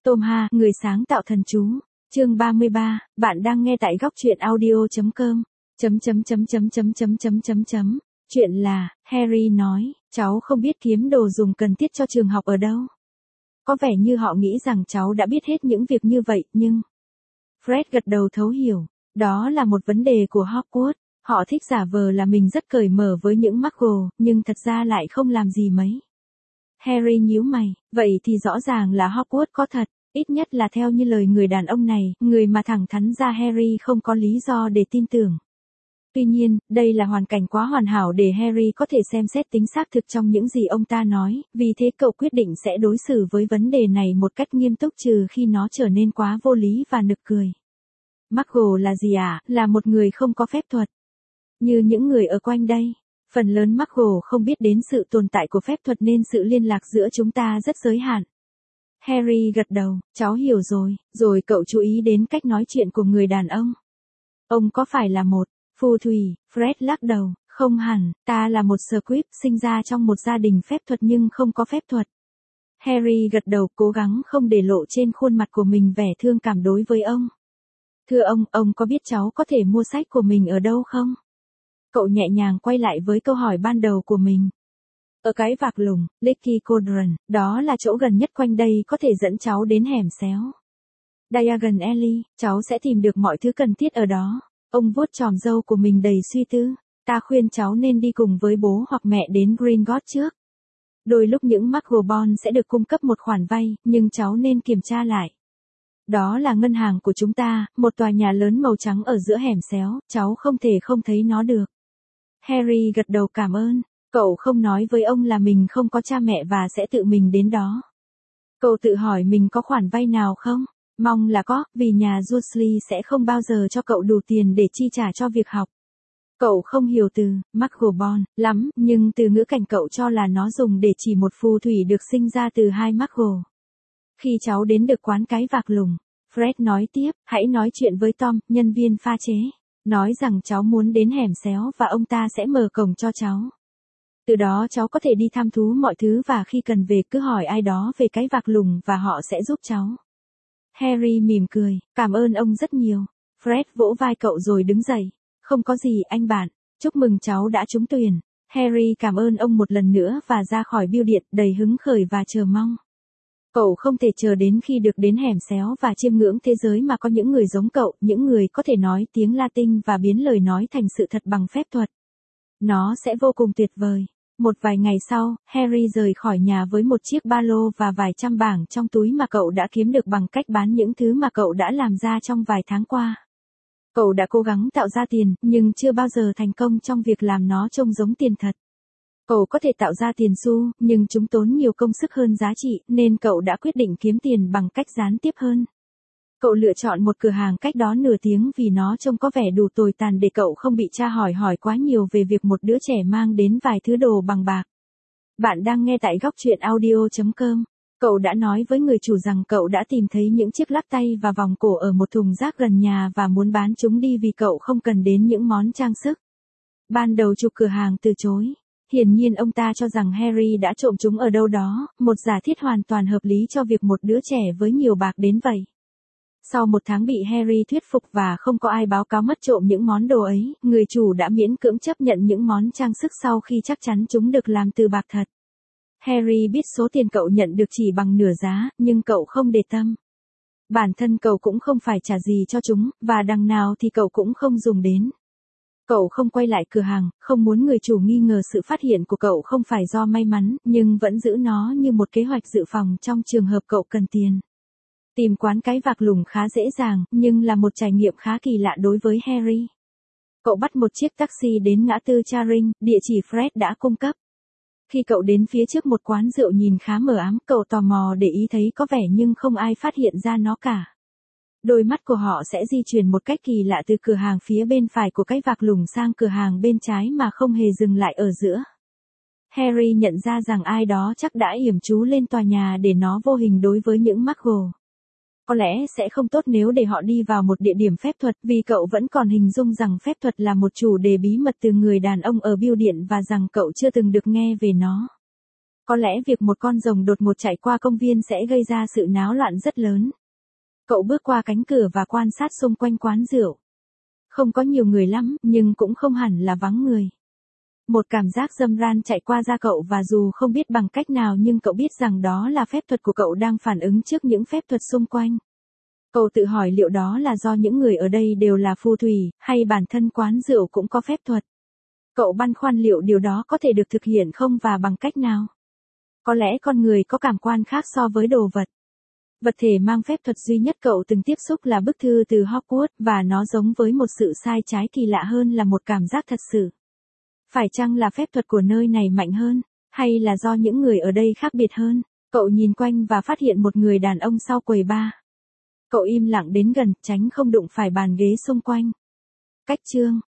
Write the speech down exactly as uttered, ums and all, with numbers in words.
Tom Ha, người sáng tạo thần chú. Chương ba mươi ba, bạn đang nghe tại góc truyện audio chấm com. Chấm chấm chấm chấm chấm chấm chấm chấm chấm. Chuyện là, Harry nói, cháu không biết kiếm đồ dùng cần thiết cho trường học ở đâu. Có vẻ như họ nghĩ rằng cháu đã biết hết những việc như vậy, nhưng... Fred gật đầu thấu hiểu, đó là một vấn đề của Hogwarts. Họ thích giả vờ là mình rất cởi mở với những Muggle, nhưng thật ra lại không làm gì mấy. Harry nhíu mày, vậy thì rõ ràng là Hogwarts có thật, ít nhất là theo như lời người đàn ông này, người mà thẳng thắn ra Harry không có lý do để tin tưởng. Tuy nhiên, đây là hoàn cảnh quá hoàn hảo để Harry có thể xem xét tính xác thực trong những gì ông ta nói, vì thế cậu quyết định sẽ đối xử với vấn đề này một cách nghiêm túc trừ khi nó trở nên quá vô lý và nực cười. Muggle là gì ạ? À? Là một người không có phép thuật. Như những người ở quanh đây, phần lớn Muggle không biết đến sự tồn tại của phép thuật nên sự liên lạc giữa chúng ta rất giới hạn. Harry gật đầu, cháu hiểu rồi, rồi cậu chú ý đến cách nói chuyện của người đàn ông. Ông có phải là một phù thủy? Fred lắc đầu, không hẳn, ta là một Squib sinh ra trong một gia đình phép thuật nhưng không có phép thuật. Harry gật đầu cố gắng không để lộ trên khuôn mặt của mình vẻ thương cảm đối với ông. Thưa ông, ông có biết cháu có thể mua sách của mình ở đâu không? Cậu nhẹ nhàng quay lại với câu hỏi ban đầu của mình. Ở cái vạc lùng, Leaky Cauldron, đó là chỗ gần nhất quanh đây có thể dẫn cháu đến hẻm xéo. Diagon Alley, cháu sẽ tìm được mọi thứ cần thiết ở đó. Ông vuốt chòm râu của mình đầy suy tư. Ta khuyên cháu nên đi cùng với bố hoặc mẹ đến Gringotts trước. Đôi lúc những Muggle Bond sẽ được cung cấp một khoản vay, nhưng cháu nên kiểm tra lại. Đó là ngân hàng của chúng ta, một tòa nhà lớn màu trắng ở giữa hẻm xéo, cháu không thể không thấy nó được. Harry gật đầu cảm ơn. Cậu không nói với ông là mình không có cha mẹ và sẽ tự mình đến đó. Cậu tự hỏi mình có khoản vay nào không? Mong là có, vì nhà Dursley sẽ không bao giờ cho cậu đủ tiền để chi trả cho việc học. Cậu không hiểu từ Muggle Bond lắm, nhưng từ ngữ cảnh cậu cho là nó dùng để chỉ một phù thủy được sinh ra từ hai Muggle. Khi cháu đến được quán cái vạc lùng, Fred nói tiếp, hãy nói chuyện với Tom, nhân viên pha chế. Nói rằng cháu muốn đến hẻm xéo và ông ta sẽ mở cổng cho cháu. Từ đó cháu có thể đi thăm thú mọi thứ và khi cần về cứ hỏi ai đó về cái vạc lùng và họ sẽ giúp cháu. Harry mỉm cười, cảm ơn ông rất nhiều. Fred vỗ vai cậu rồi đứng dậy. Không có gì anh bạn, chúc mừng cháu đã trúng tuyển. Harry cảm ơn ông một lần nữa và ra khỏi bưu điện đầy hứng khởi và chờ mong. Cậu không thể chờ đến khi được đến hẻm xéo và chiêm ngưỡng thế giới mà có những người giống cậu, những người có thể nói tiếng Latin và biến lời nói thành sự thật bằng phép thuật. Nó sẽ vô cùng tuyệt vời. Một vài ngày sau, Harry rời khỏi nhà với một chiếc ba lô và vài trăm bảng trong túi mà cậu đã kiếm được bằng cách bán những thứ mà cậu đã làm ra trong vài tháng qua. Cậu đã cố gắng tạo ra tiền, nhưng chưa bao giờ thành công trong việc làm nó trông giống tiền thật. Cậu có thể tạo ra tiền xu, nhưng chúng tốn nhiều công sức hơn giá trị, nên cậu đã quyết định kiếm tiền bằng cách gián tiếp hơn. Cậu lựa chọn một cửa hàng cách đó nửa tiếng vì nó trông có vẻ đủ tồi tàn để cậu không bị cha hỏi hỏi quá nhiều về việc một đứa trẻ mang đến vài thứ đồ bằng bạc. Bạn đang nghe tại góc truyện audio chấm com. Cậu đã nói với người chủ rằng cậu đã tìm thấy những chiếc lắc tay và vòng cổ ở một thùng rác gần nhà và muốn bán chúng đi vì cậu không cần đến những món trang sức. Ban đầu chủ cửa hàng từ chối. Hiển nhiên ông ta cho rằng Harry đã trộm chúng ở đâu đó, một giả thiết hoàn toàn hợp lý cho việc một đứa trẻ với nhiều bạc đến vậy. Sau một tháng bị Harry thuyết phục và không có ai báo cáo mất trộm những món đồ ấy, người chủ đã miễn cưỡng chấp nhận những món trang sức sau khi chắc chắn chúng được làm từ bạc thật. Harry biết số tiền cậu nhận được chỉ bằng nửa giá, nhưng cậu không để tâm. Bản thân cậu cũng không phải trả gì cho chúng, và đằng nào thì cậu cũng không dùng đến. Cậu không quay lại cửa hàng, không muốn người chủ nghi ngờ sự phát hiện của cậu không phải do may mắn, nhưng vẫn giữ nó như một kế hoạch dự phòng trong trường hợp cậu cần tiền. Tìm quán cái vạc lùng khá dễ dàng, nhưng là một trải nghiệm khá kỳ lạ đối với Harry. Cậu bắt một chiếc taxi đến ngã tư Charing, địa chỉ Fred đã cung cấp. Khi cậu đến phía trước một quán rượu nhìn khá mờ ám, cậu tò mò để ý thấy có vẻ nhưng không ai phát hiện ra nó cả. Đôi mắt của họ sẽ di chuyển một cách kỳ lạ từ cửa hàng phía bên phải của cái vạc lùng sang cửa hàng bên trái mà không hề dừng lại ở giữa. Harry nhận ra rằng ai đó chắc đã yểm trú lên tòa nhà để nó vô hình đối với những Muggle. Có lẽ sẽ không tốt nếu để họ đi vào một địa điểm phép thuật vì cậu vẫn còn hình dung rằng phép thuật là một chủ đề bí mật từ người đàn ông ở bưu điện và rằng cậu chưa từng được nghe về nó. Có lẽ việc một con rồng đột ngột chạy qua công viên sẽ gây ra sự náo loạn rất lớn. Cậu bước qua cánh cửa và quan sát xung quanh quán rượu. Không có nhiều người lắm, nhưng cũng không hẳn là vắng người. Một cảm giác râm ran chạy qua da cậu và dù không biết bằng cách nào nhưng cậu biết rằng đó là phép thuật của cậu đang phản ứng trước những phép thuật xung quanh. Cậu tự hỏi liệu đó là do những người ở đây đều là phù thủy, hay bản thân quán rượu cũng có phép thuật. Cậu băn khoăn liệu điều đó có thể được thực hiện không và bằng cách nào. Có lẽ con người có cảm quan khác so với đồ vật. Vật thể mang phép thuật duy nhất cậu từng tiếp xúc là bức thư từ Hogwarts và nó giống với một sự sai trái kỳ lạ hơn là một cảm giác thật sự. Phải chăng là phép thuật của nơi này mạnh hơn, hay là do những người ở đây khác biệt hơn? Cậu nhìn quanh và phát hiện một người đàn ông sau quầy bar. Cậu im lặng đến gần, tránh không đụng phải bàn ghế xung quanh. Cách chương